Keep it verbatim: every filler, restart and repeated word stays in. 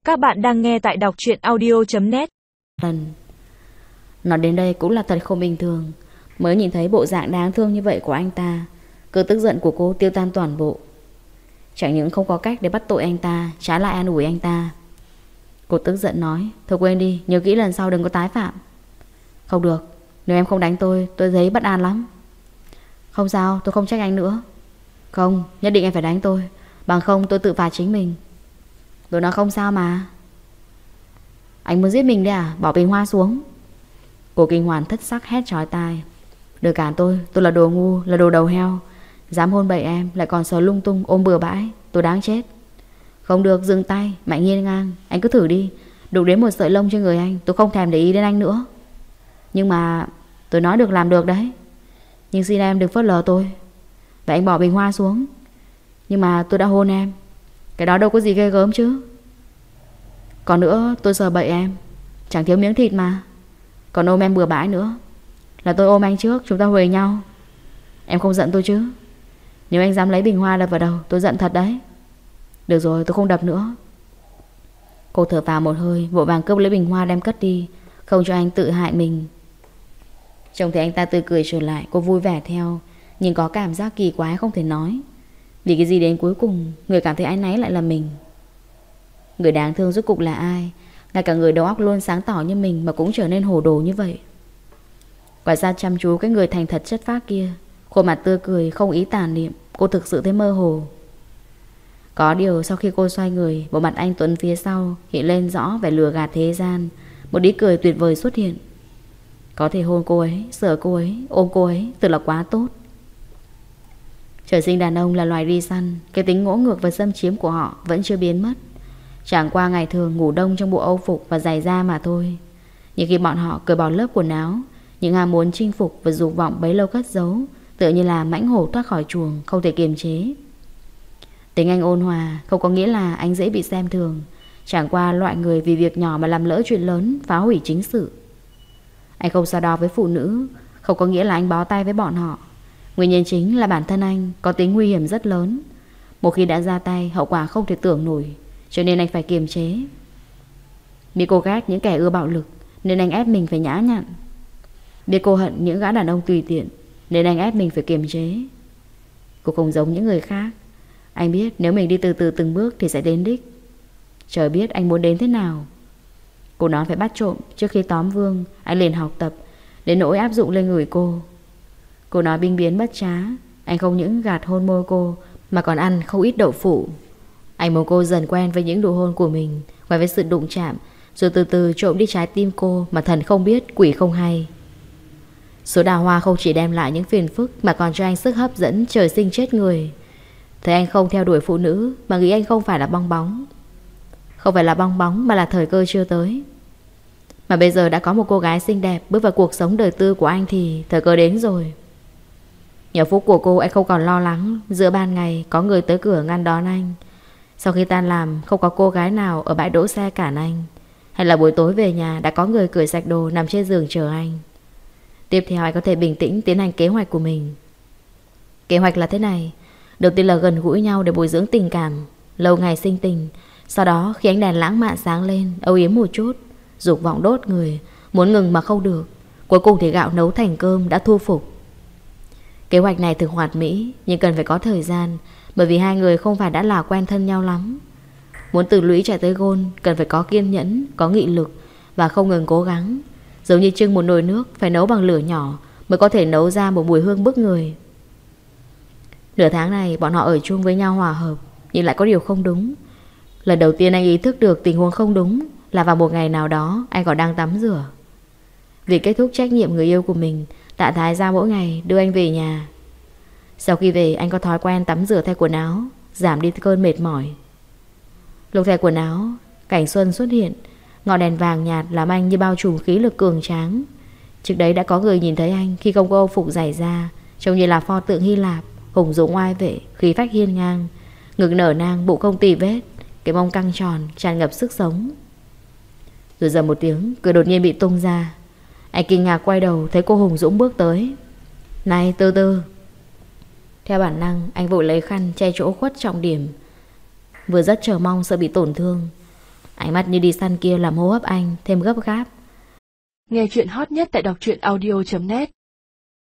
Các bạn đang nghe tại đọc truyện audio chấm net. Lần nói đến đây cũng là thật không bình thường. Mới nhìn thấy bộ dạng đáng thương như vậy của anh ta, cơn tức giận của cô tiêu tan toàn bộ. Chẳng những không có cách để bắt tội anh ta, trái lại an ủi anh ta. Cô tức giận nói: thôi quên đi, nhớ kỹ lần sau đừng có tái phạm. Không được, nếu em không đánh tôi, tôi thấy bất an lắm. Không sao, tôi không trách anh nữa. Không, nhất định em phải đánh tôi, bằng không tôi tự phạt chính mình. Tôi nói không sao mà. Anh muốn giết mình đấy à? Bỏ bình hoa xuống. Cô kinh hoàng thất sắc hét chói tai: đừng cản tôi, tôi là đồ ngu, là đồ đầu heo. Dám hôn bậy em, lại còn sờ lung tung ôm bừa bãi, tôi đáng chết. Không được, dừng tay, Mạnh Hiên ngang. Anh cứ thử đi, đụng đến một sợi lông trên người anh, tôi không thèm để ý đến anh nữa. Nhưng mà tôi nói được làm được đấy. Nhưng xin em đừng phớt lờ tôi. Vậy anh bỏ bình hoa xuống. Nhưng mà tôi đã hôn em, cái đó đâu có gì ghê gớm chứ. Còn nữa, tôi sờ bậy em, chẳng thiếu miếng thịt mà. Còn ôm em bừa bãi nữa, là tôi ôm anh trước, chúng ta huề nhau. Em không giận tôi chứ? Nếu anh dám lấy bình hoa đập vào đầu, tôi giận thật đấy. Được rồi, tôi không đập nữa. Cô thở vào một hơi, vội vàng cướp lấy bình hoa đem cất đi, không cho anh tự hại mình. Trông thấy anh ta tươi cười trở lại, cô vui vẻ theo, nhưng có cảm giác kỳ quái không thể nói. Vì cái gì đến cuối cùng người cảm thấy áy náy lại là mình. Người đáng thương rốt cục là ai? Ngay cả người đầu óc luôn sáng tỏ như mình mà cũng trở nên hồ đồ như vậy. Quả ra chăm chú cái người thành thật chất phác kia, khuôn mặt tươi cười không ý tàn niệm, cô thực sự thấy mơ hồ. Có điều sau khi cô xoay người, bộ mặt anh Tuấn phía sau hiện lên rõ vẻ lừa gạt thế gian. Một ý cười tuyệt vời xuất hiện. Có thể hôn cô ấy, sờ cô ấy, ôm cô ấy, thật là quá tốt. Trời sinh đàn ông là loài đi săn, cái tính ngỗ ngược và xâm chiếm của họ vẫn chưa biến mất. Chẳng qua ngày thường ngủ đông trong bộ âu phục và giày da mà thôi. Nhưng khi bọn họ cởi bỏ lớp quần áo, những ham muốn chinh phục và dục vọng bấy lâu cất giấu tựa như là mãnh hổ thoát khỏi chuồng, không thể kiềm chế. Tính anh ôn hòa không có nghĩa là anh dễ bị xem thường. Chẳng qua loại người vì việc nhỏ mà làm lỡ chuyện lớn, phá hủy chính sự. Anh không so đo với phụ nữ, không có nghĩa là anh bó tay với bọn họ. Nguyên nhân chính là bản thân anh có tính nguy hiểm rất lớn. Một khi đã ra tay, hậu quả không thể tưởng nổi, cho nên anh phải kiềm chế. Biết cô ghét những kẻ ưa bạo lực, nên anh ép mình phải nhã nhặn. Biết cô hận những gã đàn ông tùy tiện, nên anh ép mình phải kiềm chế. Cô không giống những người khác. Anh biết nếu mình đi từ từ từng bước thì sẽ đến đích. Trời biết anh muốn đến thế nào. Cô nói phải bắt trộm trước khi tóm vương, anh liền học tập, đến nỗi áp dụng lên người cô. Cô nói binh biến bất trá, anh không những gạt hôn môi cô mà còn ăn không ít đậu phụ. Anh muốn cô dần quen với những nụ hôn của mình, quen với sự đụng chạm, rồi từ từ trộm đi trái tim cô mà thần không biết quỷ không hay. Số đào hoa không chỉ đem lại những phiền phức mà còn cho anh sức hấp dẫn trời sinh chết người. Thấy anh không theo đuổi phụ nữ mà nghĩ anh không phải là bong bóng. Không phải là bong bóng mà là thời cơ chưa tới. Mà bây giờ đã có một cô gái xinh đẹp bước vào cuộc sống đời tư của anh thì thời cơ đến rồi. Nhờ phúc của cô, anh không còn lo lắng giữa ban ngày có người tới cửa ngăn đón anh. Sau khi tan làm không có cô gái nào ở bãi đỗ xe cản anh. Hay là buổi tối về nhà đã có người cởi sạch đồ nằm trên giường chờ anh. Tiếp theo anh có thể bình tĩnh tiến hành kế hoạch của mình. Kế hoạch là thế này. Đầu tiên là gần gũi nhau để bồi dưỡng tình cảm, lâu ngày sinh tình. Sau đó khi ánh đèn lãng mạn sáng lên, âu yếm một chút, dục vọng đốt người, muốn ngừng mà không được. Cuối cùng thì gạo nấu thành cơm đã thu phục. Kế hoạch này thực hoạt mỹ, nhưng cần phải có thời gian, bởi vì hai người không phải đã là quen thân nhau lắm. Muốn từ lũy chạy tới gôn, cần phải có kiên nhẫn, có nghị lực và không ngừng cố gắng. Giống như trưng một nồi nước phải nấu bằng lửa nhỏ mới có thể nấu ra một mùi hương bức người. Nửa tháng này bọn họ ở chung với nhau hòa hợp, nhưng lại có điều không đúng. Lần đầu tiên anh ý thức được tình huống không đúng là vào một ngày nào đó anh còn đang tắm rửa. Vì kết thúc trách nhiệm người yêu của mình, Tạ Thái ra mỗi ngày đưa anh về nhà. Sau khi về anh có thói quen tắm rửa thay quần áo, giảm đi cơn mệt mỏi. Lúc thay quần áo, cảnh xuân xuất hiện. Ngọn đèn vàng nhạt làm anh như bao trùm khí lực cường tráng. Trước đấy đã có người nhìn thấy anh khi không có âu phục giày da, trông như là pho tượng Hy Lạp, hùng dũng oai vệ, khí phách hiên ngang, ngực nở nang, bụng không tì vết, cái mông căng tròn, tràn ngập sức sống. Rồi dầm một tiếng, cửa đột nhiên bị tung ra. Anh kinh ngạc quay đầu thấy cô hùng dũng bước tới. Này, từ từ. Theo bản năng anh vội lấy khăn che chỗ khuất trọng điểm. Vừa rất chờ mong sợ bị tổn thương, Ánh mắt như đi săn kia làm hô hấp anh thêm gấp gáp. Nghe chuyện hot nhất tại đọc truyện audio chấm net.